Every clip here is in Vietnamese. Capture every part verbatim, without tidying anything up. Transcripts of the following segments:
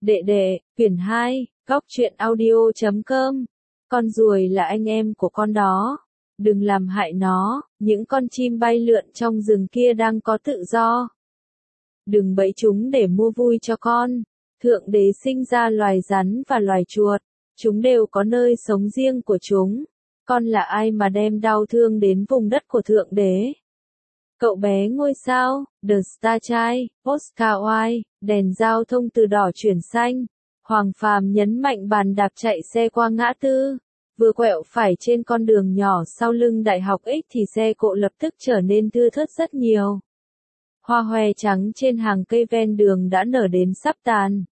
Đệ đệ, quyển hai, góc truyện audio chấm com. Con ruồi là anh em của con đó. Đừng làm hại nó, những con chim bay lượn trong rừng kia đang có tự do. Đừng bẫy chúng để mua vui cho con. Thượng đế sinh ra loài rắn và loài chuột. Chúng đều có nơi sống riêng của chúng. Con là ai mà đem đau thương đến vùng đất của Thượng đế? Cậu bé ngôi sao, The Star Child, Oscar Wilde, đèn giao thông từ đỏ chuyển xanh. Hoàng Phàm nhấn mạnh bàn đạp chạy xe qua ngã tư. Vừa quẹo phải trên con đường nhỏ sau lưng Đại học X thì xe cộ lập tức trở nên thưa thớt rất nhiều. Hoa hòe trắng trên hàng cây ven đường đã nở đến sắp tàn.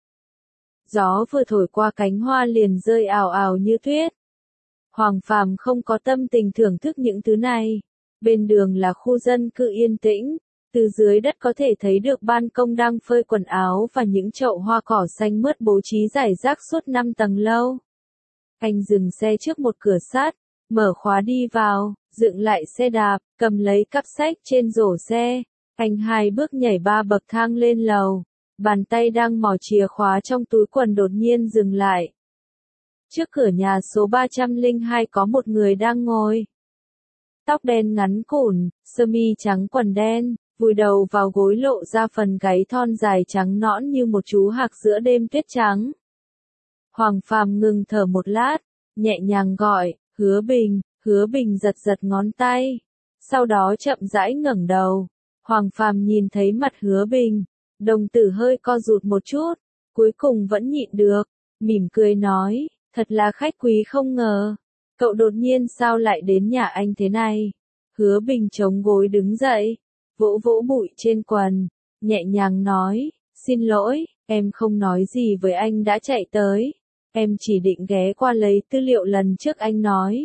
Gió vừa thổi qua cánh hoa liền rơi ào ào như tuyết. Hoàng Phàm không có tâm tình thưởng thức những thứ này. Bên đường là khu dân cư yên tĩnh, từ dưới đất có thể thấy được ban công đang phơi quần áo và những chậu hoa cỏ xanh mướt bố trí rải rác suốt năm tầng lâu. Anh dừng xe trước một cửa sắt, mở khóa đi vào, dựng lại xe đạp, cầm lấy cặp sách trên rổ xe. Anh hai bước nhảy ba bậc thang lên lầu, bàn tay đang mò chìa khóa trong túi quần đột nhiên dừng lại. Trước cửa nhà số ba trăm lẻ hai có một người đang ngồi. Tóc đen ngắn cụn, sơ mi trắng quần đen, vùi đầu vào gối lộ ra phần gáy thon dài trắng nõn như một chú hạc giữa đêm tuyết trắng. Hoàng Phàm ngừng thở một lát, nhẹ nhàng gọi, Hứa Bình. Hứa Bình giật giật ngón tay, sau đó chậm rãi ngẩng đầu. Hoàng Phàm nhìn thấy mặt Hứa Bình, đồng tử hơi co rụt một chút, cuối cùng vẫn nhịn được, mỉm cười nói, thật là khách quý không ngờ. Cậu đột nhiên sao lại đến nhà anh thế này? Hứa Bình chống gối đứng dậy, vỗ vỗ bụi trên quần, nhẹ nhàng nói, xin lỗi, em không nói gì với anh đã chạy tới. Em chỉ định ghé qua lấy tư liệu lần trước anh nói.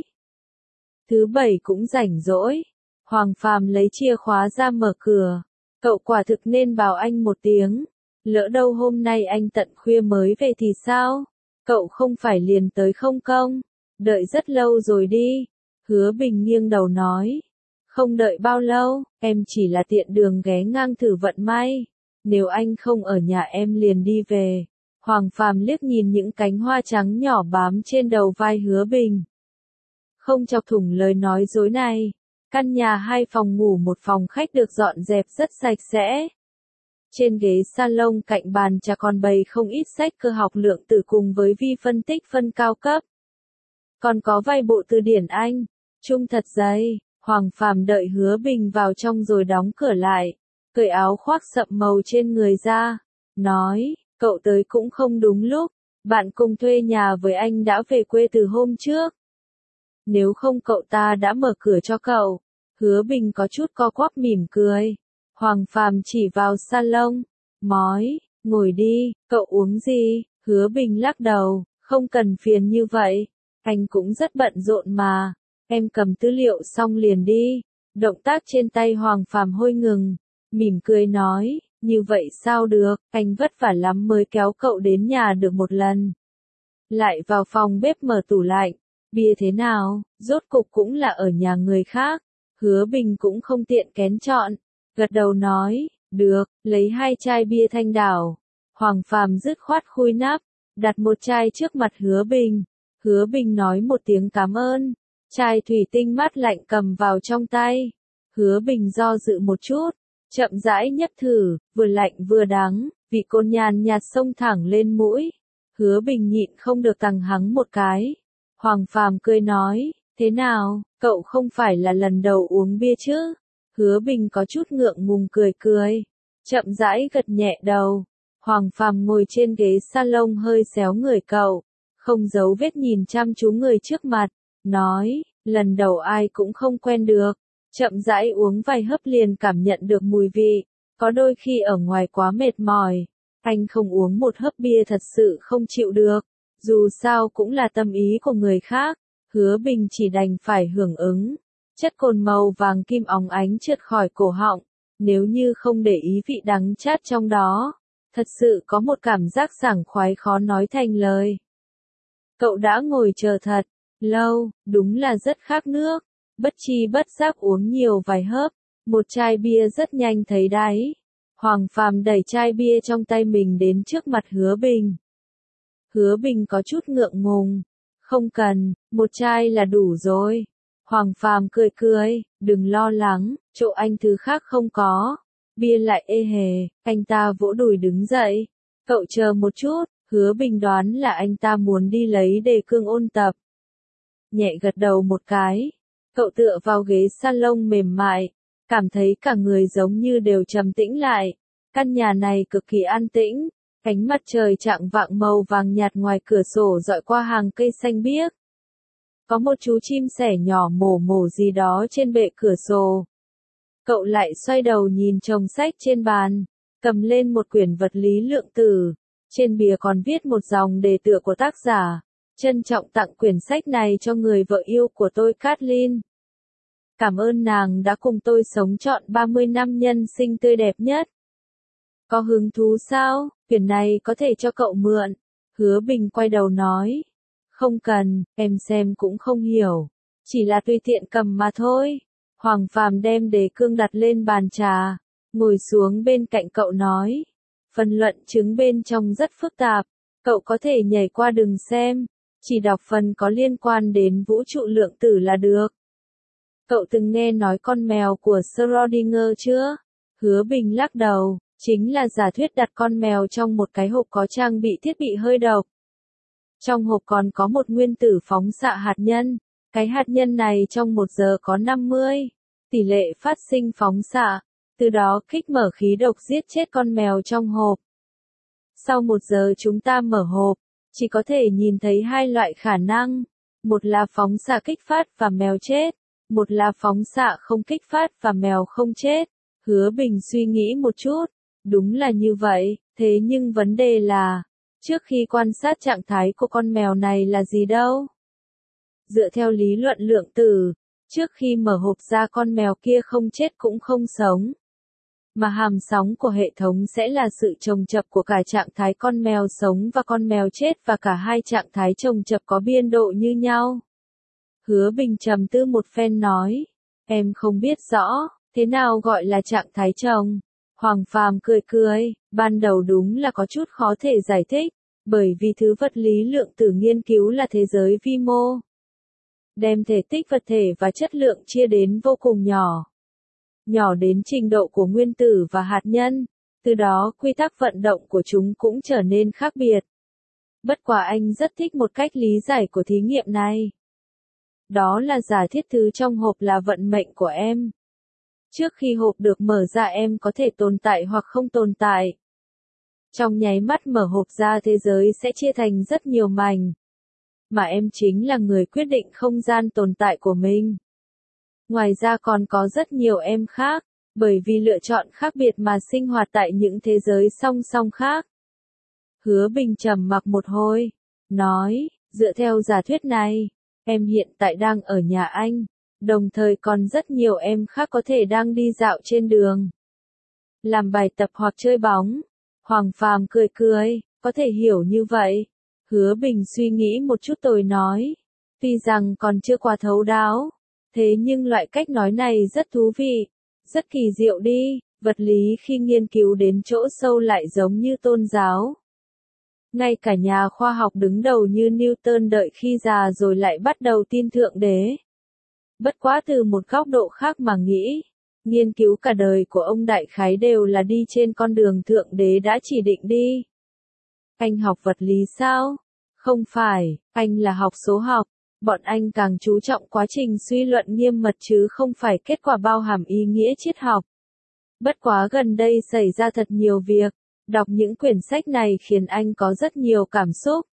Thứ bảy cũng rảnh rỗi. Hoàng Phàm lấy chìa khóa ra mở cửa. Cậu quả thực nên bảo anh một tiếng. Lỡ đâu hôm nay anh tận khuya mới về thì sao? Cậu không phải liền tới không công? Đợi rất lâu rồi đi. Hứa Bình nghiêng đầu nói. Không đợi bao lâu, em chỉ là tiện đường ghé ngang thử vận may. Nếu anh không ở nhà em liền đi về. Hoàng Phàm liếc nhìn những cánh hoa trắng nhỏ bám trên đầu vai Hứa Bình. Không chọc thủng lời nói dối này. Căn nhà hai phòng ngủ một phòng khách được dọn dẹp rất sạch sẽ. Trên ghế salon cạnh bàn trà còn bày không ít sách cơ học lượng tử cùng với vi phân tích phân cao cấp. Còn có vài bộ từ điển Anh, Trung thật dày. Hoàng Phàm đợi Hứa Bình vào trong rồi đóng cửa lại, cởi áo khoác sậm màu trên người ra, nói, cậu tới cũng không đúng lúc, bạn cùng thuê nhà với anh đã về quê từ hôm trước. Nếu không cậu ta đã mở cửa cho cậu. Hứa Bình có chút co quắp mỉm cười. Hoàng Phàm chỉ vào salon, nói, ngồi đi, cậu uống gì? Hứa Bình lắc đầu, không cần phiền như vậy, anh cũng rất bận rộn mà. Em cầm tư liệu xong liền đi. Động tác trên tay Hoàng Phàm hơi ngừng, mỉm cười nói, như vậy sao được, anh vất vả lắm mới kéo cậu đến nhà được một lần. Lại vào phòng bếp mở tủ lạnh, bia thế nào, rốt cục cũng là ở nhà người khác. Hứa Bình cũng không tiện kén chọn, gật đầu nói, được, lấy hai chai bia Thanh Đảo. Hoàng Phàm dứt khoát khui nắp, đặt một chai trước mặt Hứa Bình. Hứa Bình nói một tiếng cảm ơn. Chai thủy tinh mát lạnh cầm vào trong tay. Hứa Bình do dự một chút, chậm rãi nhấp thử, vừa lạnh vừa đắng, vị cồn nhàn nhạt xông thẳng lên mũi. Hứa Bình nhịn không được tằng hắng một cái. Hoàng Phàm cười nói, thế nào, cậu không phải là lần đầu uống bia chứ? Hứa Bình có chút ngượng ngùng cười cười, chậm rãi gật nhẹ đầu. Hoàng Phàm ngồi trên ghế salon hơi xéo người cậu, không giấu vết nhìn chăm chú người trước mặt. Nói, lần đầu ai cũng không quen được, chậm rãi uống vài hớp liền cảm nhận được mùi vị, có đôi khi ở ngoài quá mệt mỏi, anh không uống một hớp bia thật sự không chịu được, dù sao cũng là tâm ý của người khác. Hứa Bình chỉ đành phải hưởng ứng, chất cồn màu vàng kim óng ánh trượt khỏi cổ họng, nếu như không để ý vị đắng chát trong đó, thật sự có một cảm giác sảng khoái khó nói thành lời. Cậu đã ngồi chờ thật lâu, đúng là rất khát nước, bất chi bất giác uống nhiều vài hớp, một chai bia rất nhanh thấy đáy. Hoàng Phàm đẩy chai bia trong tay mình đến trước mặt Hứa Bình, Hứa Bình có chút ngượng ngùng. Không cần, một chai là đủ rồi. Hoàng Phàm cười cười, đừng lo lắng, chỗ anh thứ khác không có. Bia lại ê hề, anh ta vỗ đùi đứng dậy. Cậu chờ một chút, Hứa Bình đoán là anh ta muốn đi lấy đề cương ôn tập. Nhẹ gật đầu một cái. Cậu tựa vào ghế salon mềm mại, cảm thấy cả người giống như đều trầm tĩnh lại. Căn nhà này cực kỳ an tĩnh, ánh mặt trời chạng vạng màu vàng nhạt ngoài cửa sổ dọi qua hàng cây xanh biếc. Có một chú chim sẻ nhỏ mổ mổ gì đó trên bệ cửa sổ. Cậu lại xoay đầu nhìn chồng sách trên bàn, cầm lên một quyển vật lý lượng tử. Trên bìa còn viết một dòng đề tựa của tác giả. Trân trọng tặng quyển sách này cho người vợ yêu của tôi Kathleen. Cảm ơn nàng đã cùng tôi sống trọn ba mươi năm nhân sinh tươi đẹp nhất. Có hứng thú sao, quyển này có thể cho cậu mượn. Hứa Bình quay đầu nói. Không cần, em xem cũng không hiểu. Chỉ là tùy tiện cầm mà thôi. Hoàng Phàm đem đề cương đặt lên bàn trà. Ngồi xuống bên cạnh cậu nói. Phần luận chứng bên trong rất phức tạp. Cậu có thể nhảy qua đừng xem. Chỉ đọc phần có liên quan đến vũ trụ lượng tử là được. Cậu từng nghe nói con mèo của Schrödinger chưa? Hứa Bình lắc đầu, chính là giả thuyết đặt con mèo trong một cái hộp có trang bị thiết bị hơi độc. Trong hộp còn có một nguyên tử phóng xạ hạt nhân. Cái hạt nhân này trong một giờ có năm mươi tỷ lệ phát sinh phóng xạ, từ đó kích mở khí độc giết chết con mèo trong hộp. Sau một giờ chúng ta mở hộp, chỉ có thể nhìn thấy hai loại khả năng, một là phóng xạ kích phát và mèo chết, một là phóng xạ không kích phát và mèo không chết. Hứa Bình suy nghĩ một chút, đúng là như vậy, thế nhưng vấn đề là, trước khi quan sát trạng thái của con mèo này là gì đâu? Dựa theo lý luận lượng tử, trước khi mở hộp ra con mèo kia không chết cũng không sống. Mà hàm sóng của hệ thống sẽ là sự chồng chập của cả trạng thái con mèo sống và con mèo chết và cả hai trạng thái chồng chập có biên độ như nhau. Hứa Bình trầm tư một phen nói, em không biết rõ, thế nào gọi là trạng thái chồng? Hoàng Phàm cười cười, ban đầu đúng là có chút khó thể giải thích, bởi vì thứ vật lý lượng tử nghiên cứu là thế giới vi mô. Đem thể tích vật thể và chất lượng chia đến vô cùng nhỏ. Nhỏ đến trình độ của nguyên tử và hạt nhân, từ đó quy tắc vận động của chúng cũng trở nên khác biệt. Bất quá anh rất thích một cách lý giải của thí nghiệm này. Đó là giả thiết thứ trong hộp là vận mệnh của em. Trước khi hộp được mở ra em có thể tồn tại hoặc không tồn tại. Trong nháy mắt mở hộp ra thế giới sẽ chia thành rất nhiều mảnh. Mà em chính là người quyết định không gian tồn tại của mình. Ngoài ra còn có rất nhiều em khác, bởi vì lựa chọn khác biệt mà sinh hoạt tại những thế giới song song khác. Hứa Bình trầm mặc một hồi, nói, dựa theo giả thuyết này, em hiện tại đang ở nhà anh, đồng thời còn rất nhiều em khác có thể đang đi dạo trên đường, làm bài tập hoặc chơi bóng. Hoàng Phàm cười cười, có thể hiểu như vậy. Hứa Bình suy nghĩ một chút rồi nói, tuy rằng còn chưa quá thấu đáo, thế nhưng loại cách nói này rất thú vị, rất kỳ diệu đi, vật lý khi nghiên cứu đến chỗ sâu lại giống như tôn giáo. Ngay cả nhà khoa học đứng đầu như Newton đợi khi già rồi lại bắt đầu tin Thượng Đế. Bất quá từ một góc độ khác mà nghĩ, nghiên cứu cả đời của ông đại khái đều là đi trên con đường Thượng Đế đã chỉ định đi. Anh học vật lý sao? Không phải, anh là học số học. Bọn anh càng chú trọng quá trình suy luận nghiêm mật chứ không phải kết quả bao hàm ý nghĩa triết học. Bất quá gần đây xảy ra thật nhiều việc, đọc những quyển sách này khiến anh có rất nhiều cảm xúc.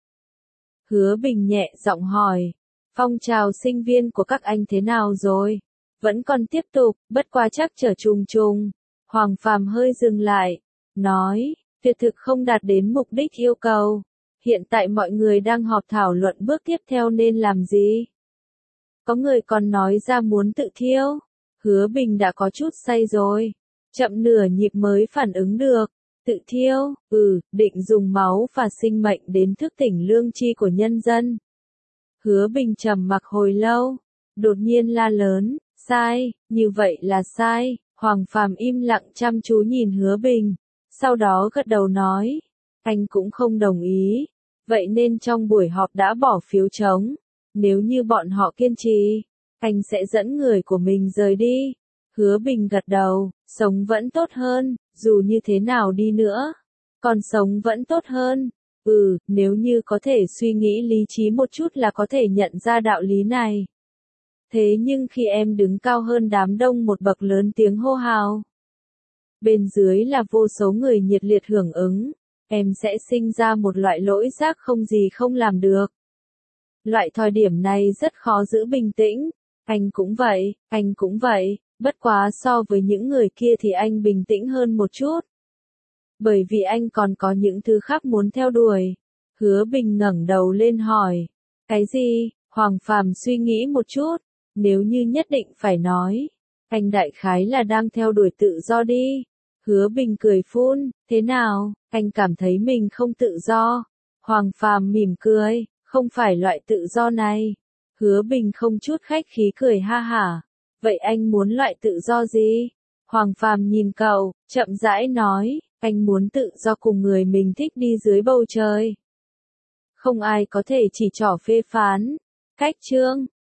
Hứa Bình nhẹ giọng hỏi, phong trào sinh viên của các anh thế nào rồi? Vẫn còn tiếp tục, bất quá chắc trở trùng trùng. Hoàng Phàm hơi dừng lại, nói, tuyệt thực không đạt đến mục đích yêu cầu. Hiện tại mọi người đang họp thảo luận bước tiếp theo nên làm gì. Có người còn nói ra muốn tự thiêu. Hứa Bình đã có chút say rồi. Chậm nửa nhịp mới phản ứng được. Tự thiêu, ừ, định dùng máu và sinh mệnh đến thức tỉnh lương tri của nhân dân. Hứa Bình trầm mặc hồi lâu. Đột nhiên la lớn, sai, như vậy là sai. Hoàng Phàm im lặng chăm chú nhìn Hứa Bình. Sau đó gật đầu nói, anh cũng không đồng ý. Vậy nên trong buổi họp đã bỏ phiếu trống. Nếu như bọn họ kiên trì, anh sẽ dẫn người của mình rời đi. Hứa Bình gật đầu, sống vẫn tốt hơn, dù như thế nào đi nữa. Còn sống vẫn tốt hơn. Ừ, nếu như có thể suy nghĩ lý trí một chút là có thể nhận ra đạo lý này. Thế nhưng khi em đứng cao hơn đám đông một bậc lớn tiếng hô hào, bên dưới là vô số người nhiệt liệt hưởng ứng, em sẽ sinh ra một loại lỗi giác không gì không làm được. Loại thời điểm này rất khó giữ bình tĩnh. Anh cũng vậy, anh cũng vậy, bất quá so với những người kia thì anh bình tĩnh hơn một chút. Bởi vì anh còn có những thứ khác muốn theo đuổi. Hứa Bình ngẩng đầu lên hỏi. Cái gì? Hoàng Phàm suy nghĩ một chút. Nếu như nhất định phải nói, anh đại khái là đang theo đuổi tự do đi. Hứa Bình cười phun, thế nào, anh cảm thấy mình không tự do? Hoàng Phàm mỉm cười, không phải loại tự do này. Hứa Bình không chút khách khí cười ha hả. Vậy anh muốn loại tự do gì? Hoàng Phàm nhìn cậu, chậm rãi nói, anh muốn tự do cùng người mình thích đi dưới bầu trời. Không ai có thể chỉ trỏ phê phán. Cách chương